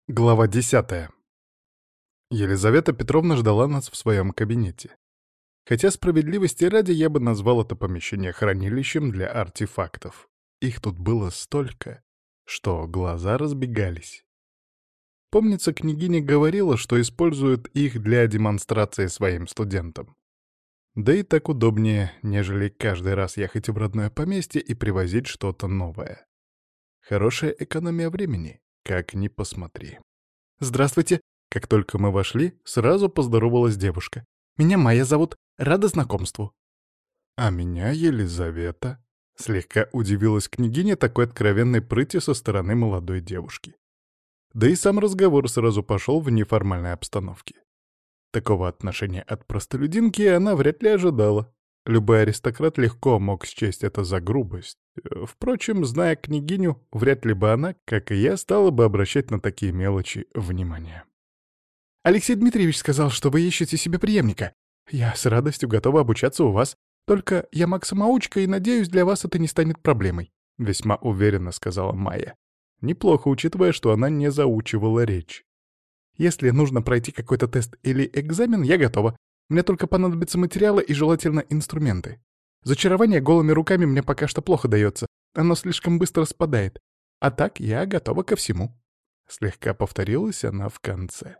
Глава 10. Елизавета Петровна ждала нас в своем кабинете. Хотя справедливости ради я бы назвал это помещение хранилищем для артефактов. Их тут было столько, что глаза разбегались. Помнится, княгиня говорила, что использует их для демонстрации своим студентам. Да и так удобнее, нежели каждый раз ехать в родное поместье и привозить что-то новое. Хорошая экономия времени, как ни посмотри. «Здравствуйте!» Как только мы вошли, сразу поздоровалась девушка. «Меня Майя зовут. Рада знакомству». «А меня Елизавета», — слегка удивилась княгиня такой откровенной прыти со стороны молодой девушки. Да и сам разговор сразу пошел в неформальной обстановке. Такого отношения от простолюдинки она вряд ли ожидала. Любой аристократ легко мог счесть это за грубость. Впрочем, зная княгиню, вряд ли бы она, как и я, стала бы обращать на такие мелочи внимание. «Алексей Дмитриевич сказал, что вы ищете себе преемника. Я с радостью готова обучаться у вас. Только я маг-самоучка, и, надеюсь, для вас это не станет проблемой», — весьма уверенно сказала Майя. Неплохо, учитывая, что она не заучивала речь. «Если нужно пройти какой-то тест или экзамен, я готова. Мне только понадобятся материалы и, желательно, инструменты. Зачарование голыми руками мне пока что плохо дается. Оно слишком быстро спадает. А так я готова ко всему». Слегка повторилась она в конце.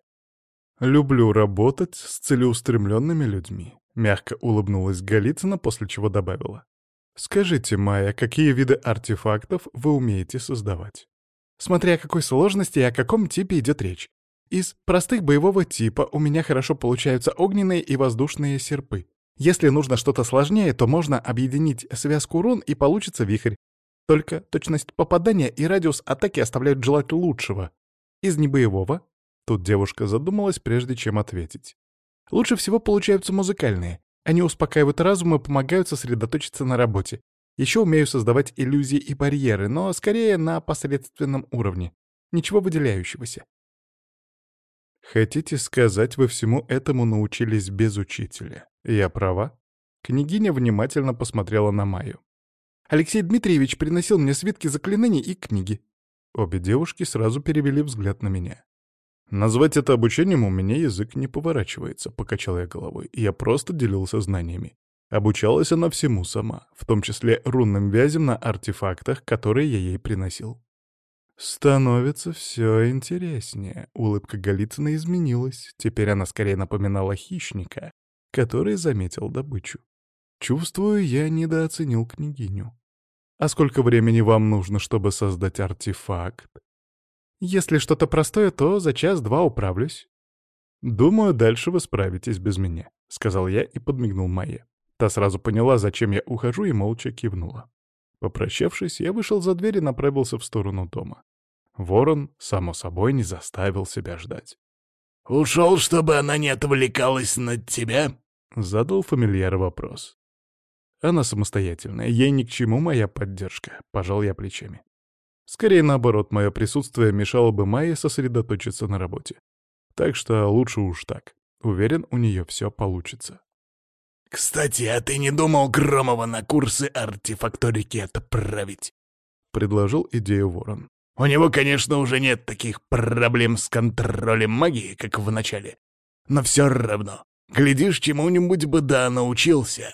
«Люблю работать с целеустремленными людьми», — мягко улыбнулась Голицына, после чего добавила. «Скажите, Майя, какие виды артефактов вы умеете создавать?» «Смотря о какой сложности и о каком типе идет речь. Из простых боевого типа у меня хорошо получаются огненные и воздушные серпы. Если нужно что-то сложнее, то можно объединить связку рун и получится вихрь. Только точность попадания и радиус атаки оставляют желать лучшего. Из небоевого...» Тут девушка задумалась, прежде чем ответить. «Лучше всего получаются музыкальные. Они успокаивают разум и помогают сосредоточиться на работе. Еще умею создавать иллюзии и барьеры, но скорее на посредственном уровне. Ничего выделяющегося». «Хотите сказать, вы всему этому научились без учителя? Я права?» Княгиня внимательно посмотрела на Майю. «Алексей Дмитриевич приносил мне свитки заклинаний и книги». Обе девушки сразу перевели взгляд на меня. «Назвать это обучением у меня язык не поворачивается», — покачал я головой. Я просто делился знаниями. Обучалась она всему сама, в том числе рунным вязям на артефактах, которые я ей приносил. «Становится все интереснее». Улыбка Голицыной изменилась. Теперь она скорее напоминала хищника, который заметил добычу. Чувствую, я недооценил княгиню. «А сколько времени вам нужно, чтобы создать артефакт?» «Если что-то простое, то за час-два управлюсь». «Думаю, дальше вы справитесь без меня», — сказал я и подмигнул Майе. Та сразу поняла, зачем я ухожу, и молча кивнула. Попрощавшись, я вышел за дверь и направился в сторону дома. Ворон, само собой, не заставил себя ждать. «Ушел, чтобы она не отвлекалась на тебя?» — задал фамильяр вопрос. «Она самостоятельная, ей ни к чему моя поддержка», — пожал я плечами. Скорее наоборот, мое присутствие мешало бы Майе сосредоточиться на работе. Так что лучше уж так. Уверен, у нее все получится. «Кстати, а ты не думал Громова на курсы артефакторики отправить?» — предложил идею Ворон. «У него, конечно, уже нет таких проблем с контролем магии, как в начале. Но все равно, глядишь, чему-нибудь бы да научился».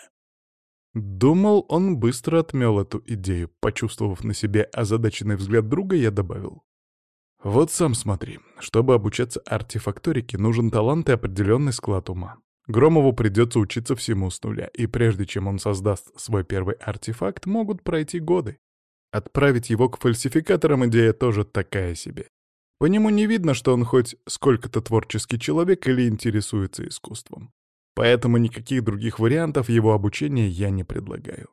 Думал, он быстро отмел эту идею. Почувствовав на себе озадаченный взгляд друга, я добавил. «Вот сам смотри, чтобы обучаться артефакторике, нужен талант и определенный склад ума. Громову придется учиться всему с нуля, и прежде чем он создаст свой первый артефакт, могут пройти годы. Отправить его к фальсификаторам идея тоже такая себе. По нему не видно, что он хоть сколько-то творческий человек или интересуется искусством. Поэтому никаких других вариантов его обучения я не предлагаю».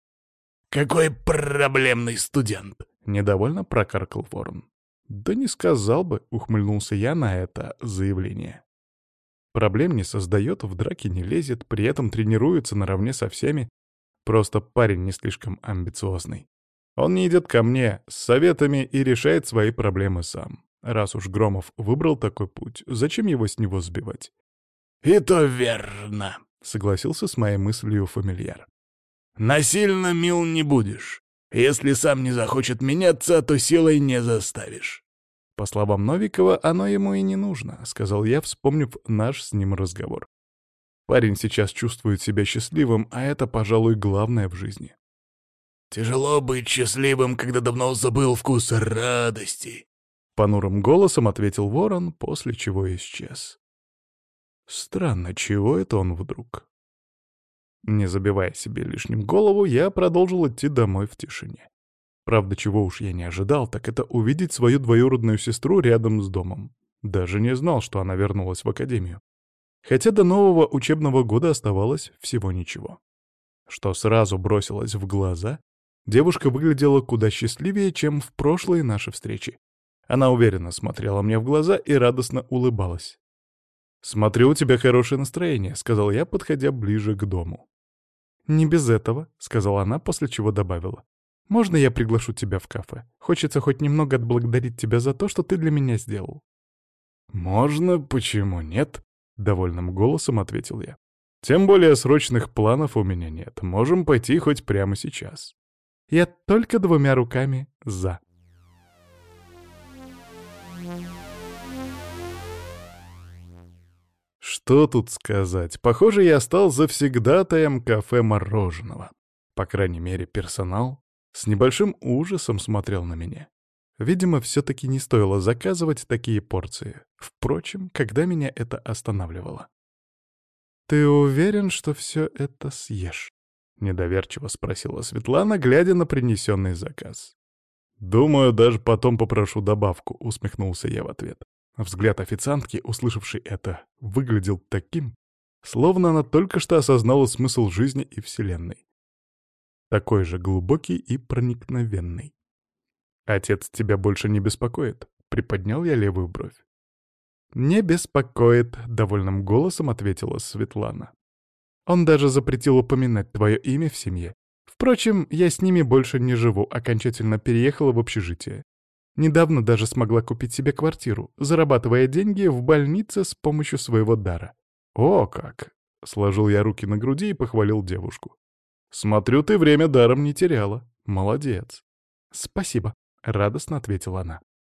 «Какой проблемный студент!» — недовольно прокаркал Ворон. «Да не сказал бы», — ухмыльнулся я на это заявление. Проблем не создает, в драке не лезет, при этом тренируется наравне со всеми. Просто парень не слишком амбициозный. Он не идет ко мне с советами и решает свои проблемы сам. Раз уж Громов выбрал такой путь, зачем его с него сбивать? «И то верно», — согласился с моей мыслью фамильяр. «Насильно мил не будешь. Если сам не захочет меняться, то силой не заставишь». По словам Новикова, оно ему и не нужно, сказал я, вспомнив наш с ним разговор. Парень сейчас чувствует себя счастливым, а это, пожалуй, главное в жизни. «Тяжело быть счастливым, когда давно забыл вкус радости», — понурым голосом ответил ворон, после чего исчез. Странно, чего это он вдруг? Не забивая себе лишним голову, я продолжил идти домой в тишине. Правда, чего уж я не ожидал, так это увидеть свою двоюродную сестру рядом с домом. Даже не знал, что она вернулась в академию. Хотя до нового учебного года оставалось всего ничего. Что сразу бросилось в глаза, девушка выглядела куда счастливее, чем в прошлые наши встречи. Она уверенно смотрела мне в глаза и радостно улыбалась. «Смотрю, у тебя хорошее настроение», — сказал я, подходя ближе к дому. «Не без этого», — сказала она, после чего добавила. «Можно я приглашу тебя в кафе? Хочется хоть немного отблагодарить тебя за то, что ты для меня сделал». «Можно, почему нет?» — довольным голосом ответил я. «Тем более срочных планов у меня нет. Можем пойти хоть прямо сейчас». «Я только двумя руками за». Что тут сказать? Похоже, я стал завсегдатаем кафе мороженого. По крайней мере, персонал с небольшим ужасом смотрел на меня. Видимо, все-таки не стоило заказывать такие порции. Впрочем, когда меня это останавливало. «Ты уверен, что все это съешь?» — недоверчиво спросила Светлана, глядя на принесенный заказ. «Думаю, даже потом попрошу добавку», — усмехнулся я в ответ. Взгляд официантки, услышавшей это, выглядел таким, словно она только что осознала смысл жизни и Вселенной. Такой же глубокий и проникновенный. «Отец тебя больше не беспокоит?» — приподнял я левую бровь. «Не беспокоит», — довольным голосом ответила Светлана. «Он даже запретил упоминать твое имя в семье. Впрочем, я с ними больше не живу, окончательно переехала в общежитие. Недавно даже смогла купить себе квартиру, зарабатывая деньги в больнице с помощью своего дара». «О как!» — сложил я руки на груди и похвалил девушку. «Смотрю, ты время даром не теряла. Молодец». «Спасибо», — радостно ответила она.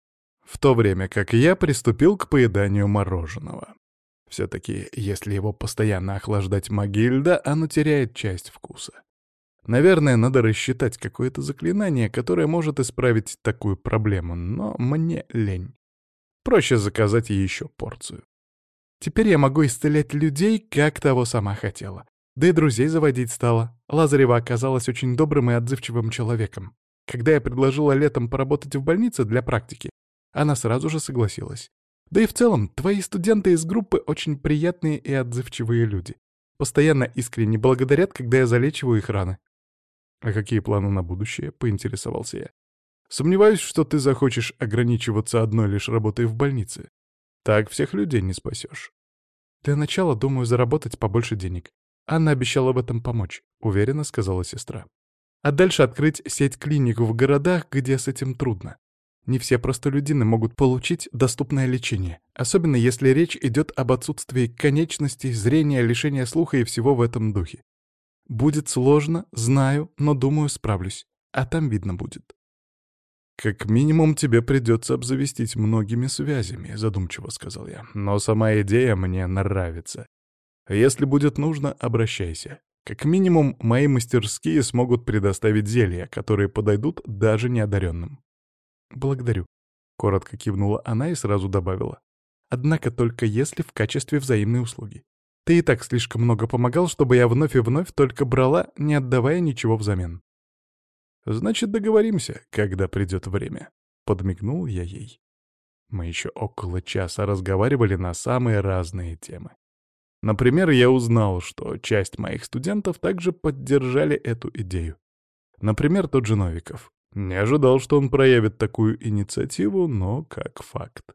В то время как я приступил к поеданию мороженого. Все-таки, если его постоянно охлаждать магией льда, оно теряет часть вкуса. Наверное, надо рассчитать какое-то заклинание, которое может исправить такую проблему, но мне лень. Проще заказать еще порцию. Теперь я могу исцелять людей, как того сама хотела. Да и друзей заводить стала. Лазарева оказалась очень добрым и отзывчивым человеком. Когда я предложила летом поработать в больнице для практики, она сразу же согласилась. Да и в целом, твои студенты из группы очень приятные и отзывчивые люди. Постоянно искренне благодарят, когда я залечиваю их раны. «А какие планы на будущее?» — поинтересовался я. «Сомневаюсь, что ты захочешь ограничиваться одной лишь работой в больнице. Так всех людей не спасешь». «Для начала, думаю, заработать побольше денег. Анна обещала в этом помочь», — уверенно сказала сестра. «А дальше открыть сеть клиник в городах, где с этим трудно. Не все простолюдины могут получить доступное лечение, особенно если речь идет об отсутствии конечностей, зрения, лишения слуха и всего в этом духе. Будет сложно, знаю, но думаю, справлюсь. А там видно будет». «Как минимум тебе придется обзавестись многими связями», — задумчиво сказал я. «Но сама идея мне нравится. Если будет нужно, обращайся. Как минимум, мои мастерские смогут предоставить зелья, которые подойдут даже неодаренным». «Благодарю», — коротко кивнула она и сразу добавила. «Однако только если в качестве взаимной услуги. Ты и так слишком много помогал, чтобы я вновь и вновь только брала, не отдавая ничего взамен». «Значит, договоримся, когда придет время», — подмигнул я ей. Мы еще около часа разговаривали на самые разные темы. Например, я узнал, что часть моих студентов также поддержали эту идею. Например, тот же Новиков. Не ожидал, что он проявит такую инициативу, но как факт.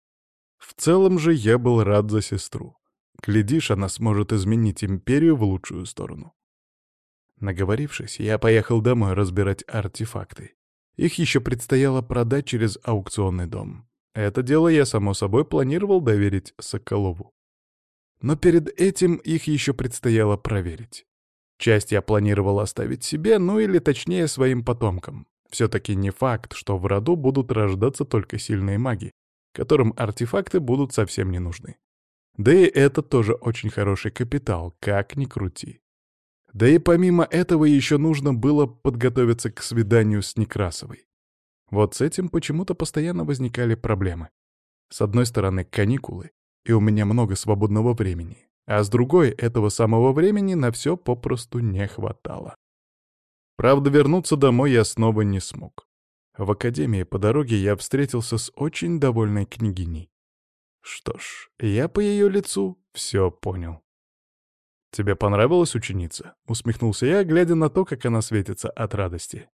В целом же я был рад за сестру. Глядишь, она сможет изменить империю в лучшую сторону. Наговорившись, я поехал домой разбирать артефакты. Их еще предстояло продать через аукционный дом. Это дело я, само собой, планировал доверить Соколову. Но перед этим их еще предстояло проверить. Часть я планировал оставить себе, ну или точнее своим потомкам. Все-таки не факт, что в роду будут рождаться только сильные маги, которым артефакты будут совсем не нужны. Да и это тоже очень хороший капитал, как ни крути. Да и помимо этого еще нужно было подготовиться к свиданию с Некрасовой. Вот с этим почему-то постоянно возникали проблемы. С одной стороны, каникулы, и у меня много свободного времени, а с другой, этого самого времени на все попросту не хватало. Правда, вернуться домой я снова не смог. В академии по дороге я встретился с очень довольной княгиней. Что ж, я по ее лицу все понял. «Тебе понравилась ученица?» — усмехнулся я, глядя на то, как она светится от радости.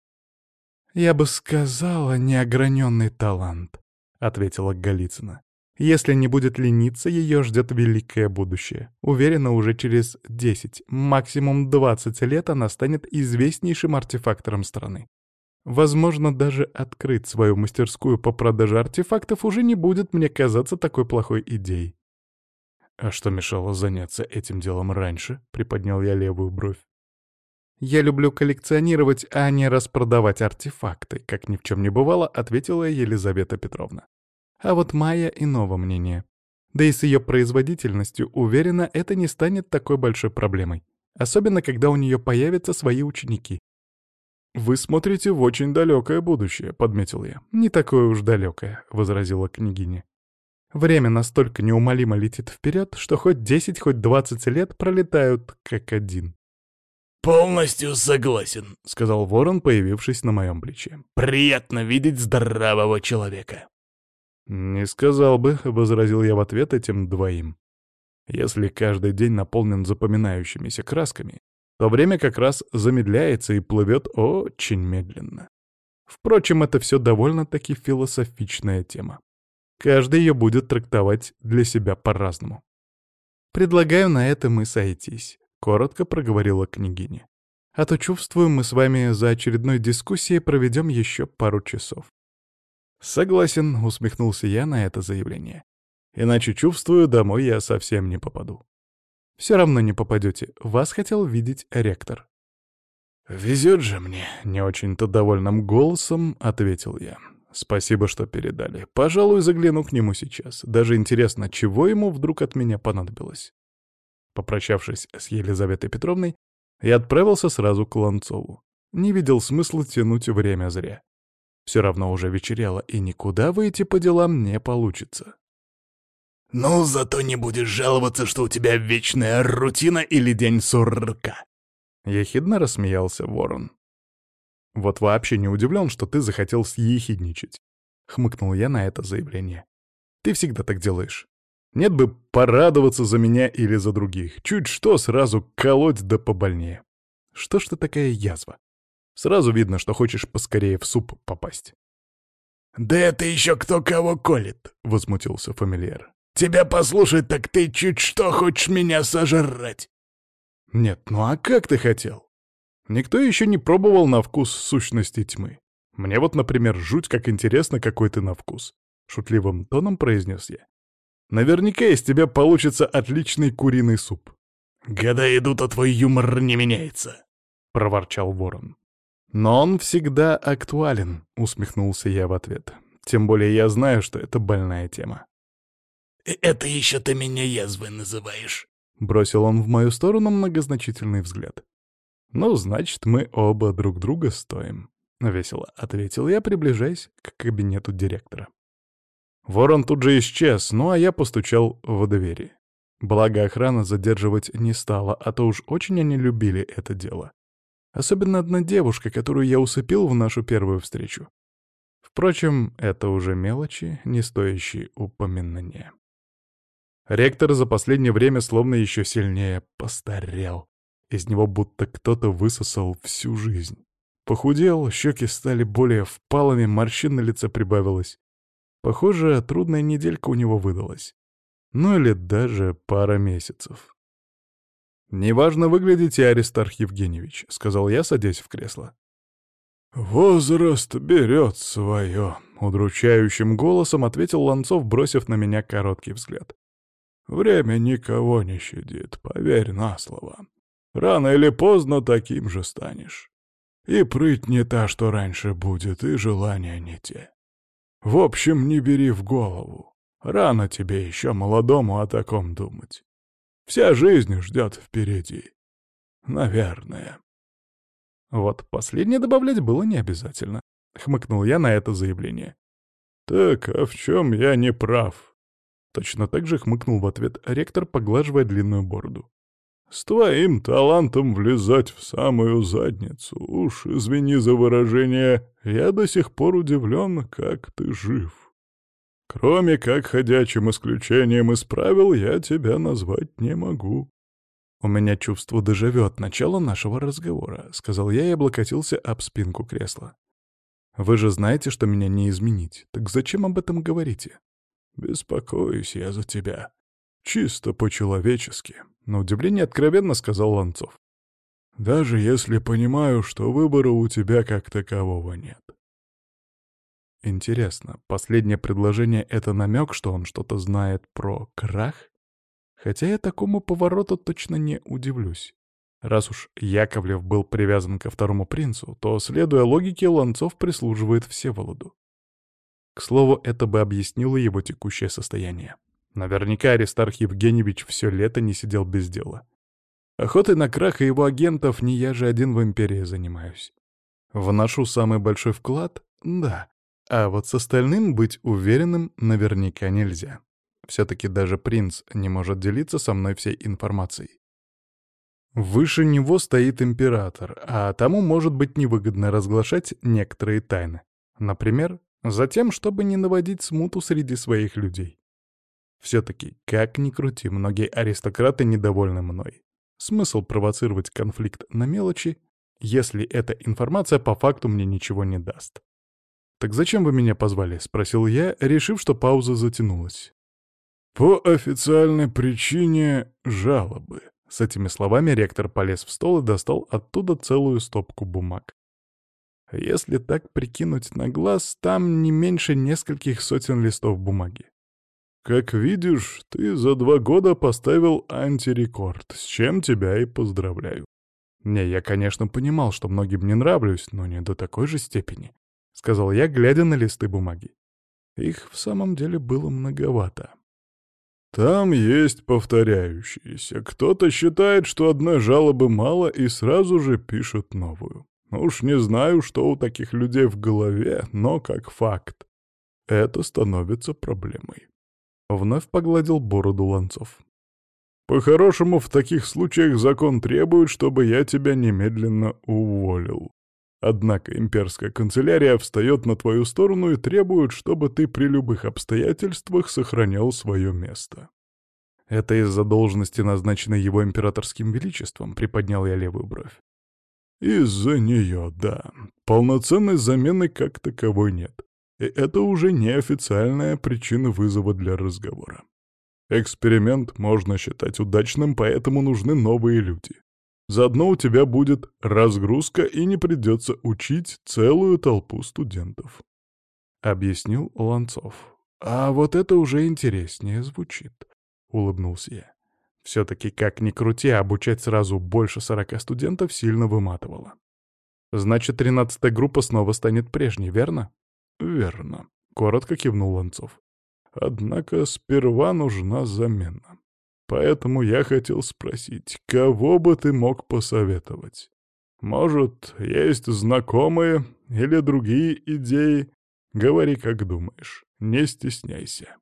«Я бы сказала, неограненный талант», — ответила Голицына. «Если не будет лениться, ее ждет великое будущее. Уверена, уже через 10, максимум 20 лет она станет известнейшим артефактором страны. Возможно, даже открыть свою мастерскую по продаже артефактов уже не будет мне казаться такой плохой идеей». «А что мешало заняться этим делом раньше?» — приподнял я левую бровь. «Я люблю коллекционировать, а не распродавать артефакты», — как ни в чем не бывало, ответила Елизавета Петровна. А вот Майя иного мнения. Да и с ее производительностью, уверена, это не станет такой большой проблемой. Особенно, когда у нее появятся свои ученики. «Вы смотрите в очень далекое будущее», — подметил я. «Не такое уж далекое», — возразила княгиня. «Время настолько неумолимо летит вперед, что хоть 10, хоть 20 лет пролетают как один». «Полностью согласен», — сказал ворон, появившись на моем плече. «Приятно видеть здорового человека». «Не сказал бы», — возразил я в ответ этим двоим. «Если каждый день наполнен запоминающимися красками, то время как раз замедляется и плывет очень медленно. Впрочем, это все довольно-таки философичная тема. Каждый ее будет трактовать для себя по-разному. «Предлагаю на этом и сойтись», — коротко проговорила княгиня. «А то, чувствую, мы с вами за очередной дискуссией проведем еще пару часов». «Согласен», — усмехнулся я на это заявление. «Иначе, чувствую, домой я совсем не попаду». «Все равно не попадете. Вас хотел видеть ректор». «Везет же мне», — не очень-то довольным голосом ответил я. «Спасибо, что передали. Пожалуй, загляну к нему сейчас. Даже интересно, чего ему вдруг от меня понадобилось». Попрощавшись с Елизаветой Петровной, я отправился сразу к Ланцову. Не видел смысла тянуть время зря. Все равно уже вечерело, и никуда выйти по делам не получится. «Ну, зато не будешь жаловаться, что у тебя вечная рутина или день сурка». Ехидно рассмеялся ворон. «Вот вообще не удивлен, что ты захотел съехидничать», — хмыкнул я на это заявление. «Ты всегда так делаешь. Нет бы порадоваться за меня или за других. Чуть что, сразу колоть да побольнее. Что ж ты такая язва? Сразу видно, что хочешь поскорее в суп попасть». «Да это еще кто кого колет», — возмутился фамильяр. «Тебя послушать, так ты чуть что хочешь меня сожрать». «Нет, ну а как ты хотел? Никто еще не пробовал на вкус сущности тьмы. Мне вот, например, жуть как интересно, какой ты на вкус», — шутливым тоном произнес я. «Наверняка из тебя получится отличный куриный суп». «Года идут, а твой юмор не меняется», — проворчал ворон. «Но он всегда актуален», — усмехнулся я в ответ. «Тем более я знаю, что это больная тема». «Это еще ты меня язвой называешь», — бросил он в мою сторону многозначительный взгляд. «Ну, значит, мы оба друг друга стоим», — весело ответил я, приближаясь к кабинету директора. Ворон тут же исчез, ну а я постучал в двери. Благо, охрана задерживать не стала, а то уж очень они любили это дело. Особенно одна девушка, которую я усыпил в нашу первую встречу. Впрочем, это уже мелочи, не стоящие упоминания. Ректор за последнее время словно еще сильнее постарел. Из него будто кто-то высосал всю жизнь. Похудел, щеки стали более впалыми, морщин на лице прибавилось. Похоже, трудная неделька у него выдалась. Ну или даже пара месяцев. «Неважно выглядите, Аристарх Евгеньевич», — сказал я, садясь в кресло. «Возраст берет свое», — удручающим голосом ответил Ланцов, бросив на меня короткий взгляд. «Время никого не щадит, поверь на слово. Рано или поздно таким же станешь». И прыть не та, что раньше будет, и желания не те. В общем, не бери в голову. Рано тебе еще, молодому, о таком думать. Вся жизнь ждет впереди. Наверное. Вот последнее добавлять было не обязательно. Хмыкнул я на это заявление. Так, а в чем я не прав? Точно так же хмыкнул в ответ ректор, поглаживая длинную бороду. С твоим талантом влезать в самую задницу, уж извини за выражение, я до сих пор удивлен, как ты жив. Кроме как ходячим исключением из правил, я тебя назвать не могу. «У меня чувство дежавю от начала нашего разговора», — сказал я и облокотился об спинку кресла. «Вы же знаете, что меня не изменить. Так зачем об этом говорите?» «Беспокоюсь я за тебя. Чисто по-человечески», — на удивление откровенно сказал Ланцов. «Даже если понимаю, что выбора у тебя как такового нет». Интересно, последнее предложение — это намек, что он что-то знает про крах? Хотя я такому повороту точно не удивлюсь. Раз уж Яковлев был привязан ко второму принцу, то, следуя логике, Ланцов прислуживает Всеволоду. К слову, это бы объяснило его текущее состояние. Наверняка Аристарх Евгеньевич все лето не сидел без дела. Охотой на крах и его агентов не я же один в империи занимаюсь. Вношу самый большой вклад? Да. А вот с остальным быть уверенным наверняка нельзя. Все-таки даже принц не может делиться со мной всей информацией. Выше него стоит император, а тому может быть невыгодно разглашать некоторые тайны. Например, затем, чтобы не наводить смуту среди своих людей. Все-таки, как ни крути, многие аристократы недовольны мной. Смысл провоцировать конфликт на мелочи, если эта информация по факту мне ничего не даст. «Так зачем вы меня позвали?» — спросил я, решив, что пауза затянулась. «По официальной причине жалобы». С этими словами ректор полез в стол и достал оттуда целую стопку бумаг. Если так прикинуть на глаз, там не меньше нескольких сотен листов бумаги. «Как видишь, ты за 2 года поставил антирекорд, с чем тебя и поздравляю». «Не, я, конечно, понимал, что многим не нравлюсь, но не до такой же степени», — сказал я, глядя на листы бумаги. Их в самом деле было многовато. «Там есть повторяющиеся. Кто-то считает, что одной жалобы мало и сразу же пишет новую. Уж не знаю, что у таких людей в голове, но как факт. Это становится проблемой». Вновь погладил бороду Ланцов. «По-хорошему, в таких случаях закон требует, чтобы я тебя немедленно уволил. Однако имперская канцелярия встает на твою сторону и требует, чтобы ты при любых обстоятельствах сохранял свое место». «Это из-за должности, назначенной его императорским величеством?» — приподнял я левую бровь. «Из-за нее, да. Полноценной замены как таковой нет. И это уже неофициальная причина вызова для разговора. Эксперимент можно считать удачным, поэтому нужны новые люди. Заодно у тебя будет разгрузка и не придется учить целую толпу студентов», — объяснил Ланцов. «А вот это уже интереснее звучит», — улыбнулся я. Все-таки, как ни крути, обучать сразу больше 40 студентов сильно выматывало. «Значит, 13-я группа снова станет прежней, верно?» «Верно», — коротко кивнул Ланцов. «Однако сперва нужна замена. Поэтому я хотел спросить, кого бы ты мог посоветовать? Может, есть знакомые или другие идеи? Говори, как думаешь, не стесняйся».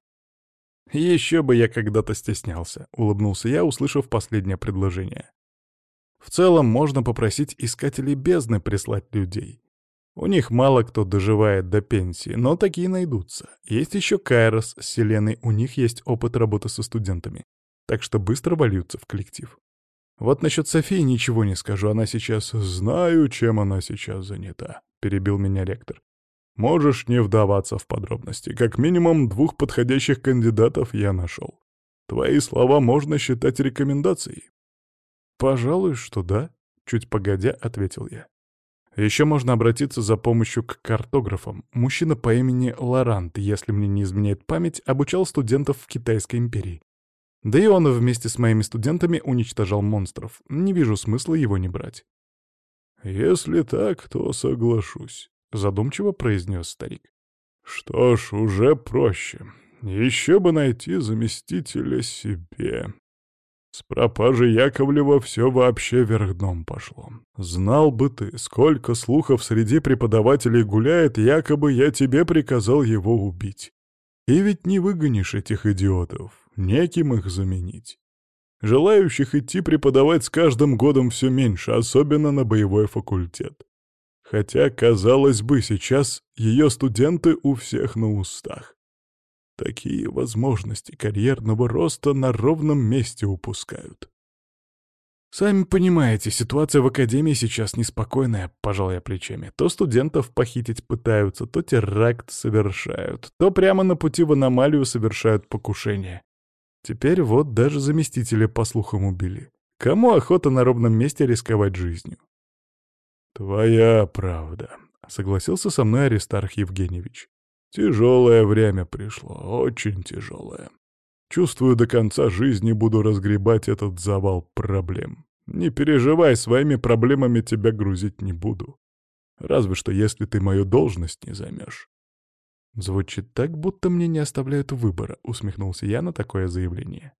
«Еще бы я когда-то стеснялся», — улыбнулся я, услышав последнее предложение. «В целом можно попросить искателей бездны прислать людей. У них мало кто доживает до пенсии, но такие найдутся. Есть еще Кайрос с Селеной, у них есть опыт работы со студентами, так что быстро вольются в коллектив. Вот насчет Софии ничего не скажу, она сейчас... «Знаю, чем она сейчас занята», — перебил меня ректор. «Можешь не вдаваться в подробности. Как минимум 2 подходящих кандидатов я нашел. Твои слова можно считать рекомендацией». «Пожалуй, что да», — чуть погодя ответил я. Еще можно обратиться за помощью к картографам. Мужчина по имени Лорант, если мне не изменяет память, обучал студентов в Китайской империи. Да и он вместе с моими студентами уничтожал монстров. Не вижу смысла его не брать. «Если так, то соглашусь», — задумчиво произнес старик. «Что ж, уже проще. Еще бы найти заместителя себе. С пропажей Яковлева все вообще вверх дном пошло. Знал бы ты, сколько слухов среди преподавателей гуляет, якобы я тебе приказал его убить. И ведь не выгонишь этих идиотов, неким их заменить. Желающих идти преподавать с каждым годом все меньше, особенно на боевой факультет. Хотя, казалось бы, сейчас ее студенты у всех на устах. Такие возможности карьерного роста на ровном месте упускают. «Сами понимаете, ситуация в академии сейчас неспокойная», — пожал я плечами. То студентов похитить пытаются, то теракт совершают, то прямо на пути в аномалию совершают покушение. Теперь вот даже заместителя, по слухам, убили. Кому охота на ровном месте рисковать жизнью? «Твоя правда», — согласился со мной Аристарх Евгеньевич. «Тяжелое время пришло, очень тяжелое. Чувствую, до конца жизни буду разгребать этот завал проблем. Не переживай, своими проблемами тебя грузить не буду. Разве что, если ты мою должность не займешь». «Звучит так, будто мне не оставляют выбора», — усмехнулся я на такое заявление.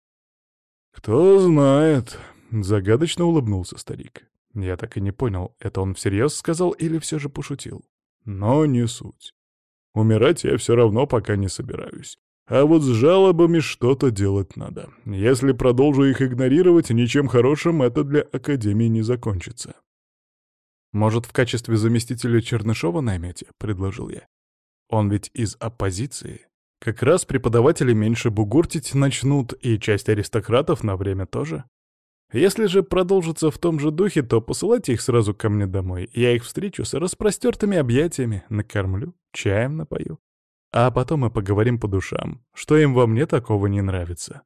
«Кто знает», — загадочно улыбнулся старик. Я так и не понял, это он всерьез сказал или все же пошутил. Но не суть. Умирать я все равно пока не собираюсь. А вот с жалобами что-то делать надо. Если продолжу их игнорировать, ничем хорошим это для Академии не закончится. «Может, в качестве заместителя Чернышова наймете?» — предложил я. «Он ведь из оппозиции. Как раз преподаватели меньше бугуртить начнут, и часть аристократов на время тоже. Если же продолжится в том же духе, то посылайте их сразу ко мне домой. Я их встречу с распростертыми объятиями, накормлю, чаем напою. А потом мы поговорим по душам, что им во мне такого не нравится».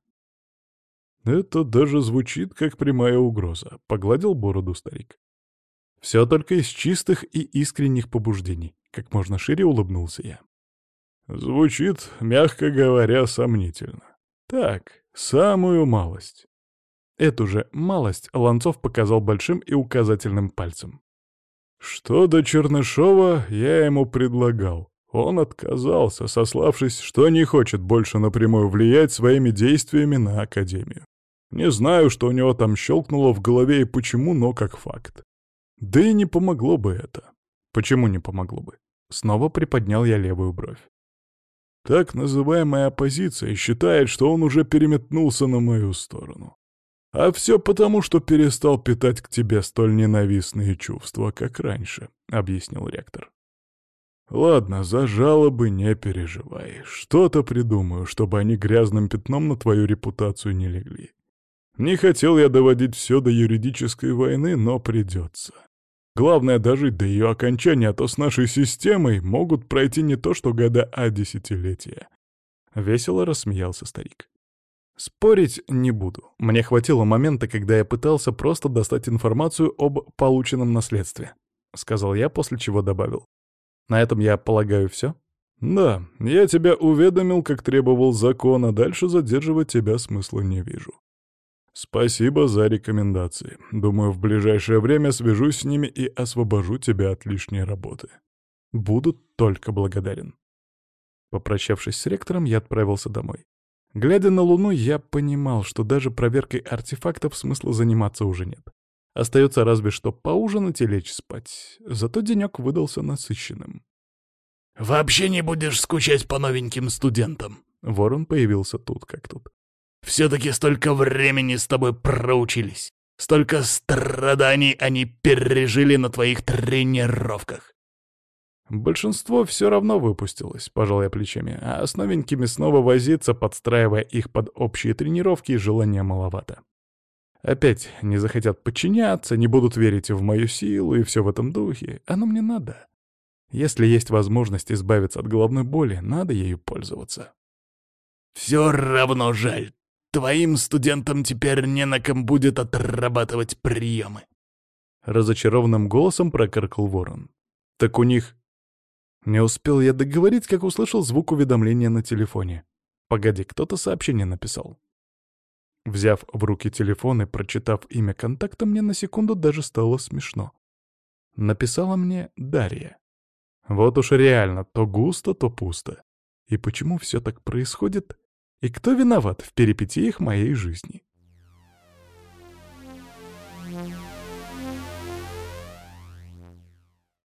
«Это даже звучит как прямая угроза», — погладил бороду старик. «Все только из чистых и искренних побуждений», — как можно шире улыбнулся я. «Звучит, мягко говоря, сомнительно. Так, самую малость». Эту же малость Ланцов показал большим и указательным пальцем. «Что до Чернышова, я ему предлагал. Он отказался, сославшись, что не хочет больше напрямую влиять своими действиями на Академию. Не знаю, что у него там щелкнуло в голове и почему, но как факт. Да и не помогло бы это». «Почему не помогло бы?» Снова приподнял я левую бровь. «Так называемая оппозиция считает, что он уже переметнулся на мою сторону. А все потому, что перестал питать к тебе столь ненавистные чувства, как раньше», — объяснил ректор. «Ладно, за жалобы не переживай. Что-то придумаю, чтобы они грязным пятном на твою репутацию не легли. Не хотел я доводить все до юридической войны, но придется. Главное дожить до ее окончания, а то с нашей системой могут пройти не то что года, а десятилетия». Весело рассмеялся старик. Спорить не буду. Мне хватило момента, когда я пытался просто достать информацию об полученном наследстве, — сказал я, после чего добавил. На этом, я полагаю, все? Да, я тебя уведомил, как требовал закон, а дальше задерживать тебя смысла не вижу. Спасибо за рекомендации. Думаю, в ближайшее время свяжусь с ними и освобожу тебя от лишней работы. Буду только благодарен. Попрощавшись с ректором, я отправился домой. Глядя на Луну, я понимал, что даже проверкой артефактов смысла заниматься уже нет. Остается разве что поужинать и лечь спать. Зато денек выдался насыщенным. «Вообще не будешь скучать по новеньким студентам?» Ворон появился тут как тут. «Все-таки столько времени с тобой проучились. Столько страданий они пережили на твоих тренировках». Большинство все равно выпустилось, пожал я плечами, а с новенькими снова возиться, подстраивая их под общие тренировки, желания маловато. Опять не захотят подчиняться, не будут верить в мою силу и все в этом духе. Оно мне надо. Если есть возможность избавиться от головной боли, надо ею пользоваться. «Все равно жаль. Твоим студентам теперь не на ком будет отрабатывать приемы». Разочарованным голосом прокаркал ворон. «Так у них...» Не успел я договорить, как услышал звук уведомления на телефоне. Погоди, кто-то сообщение написал. Взяв в руки телефон и прочитав имя контакта, мне на секунду даже стало смешно. Написала мне Дарья. Вот уж реально, то густо, то пусто. И почему все так происходит? И кто виноват в перипетиях моей жизни?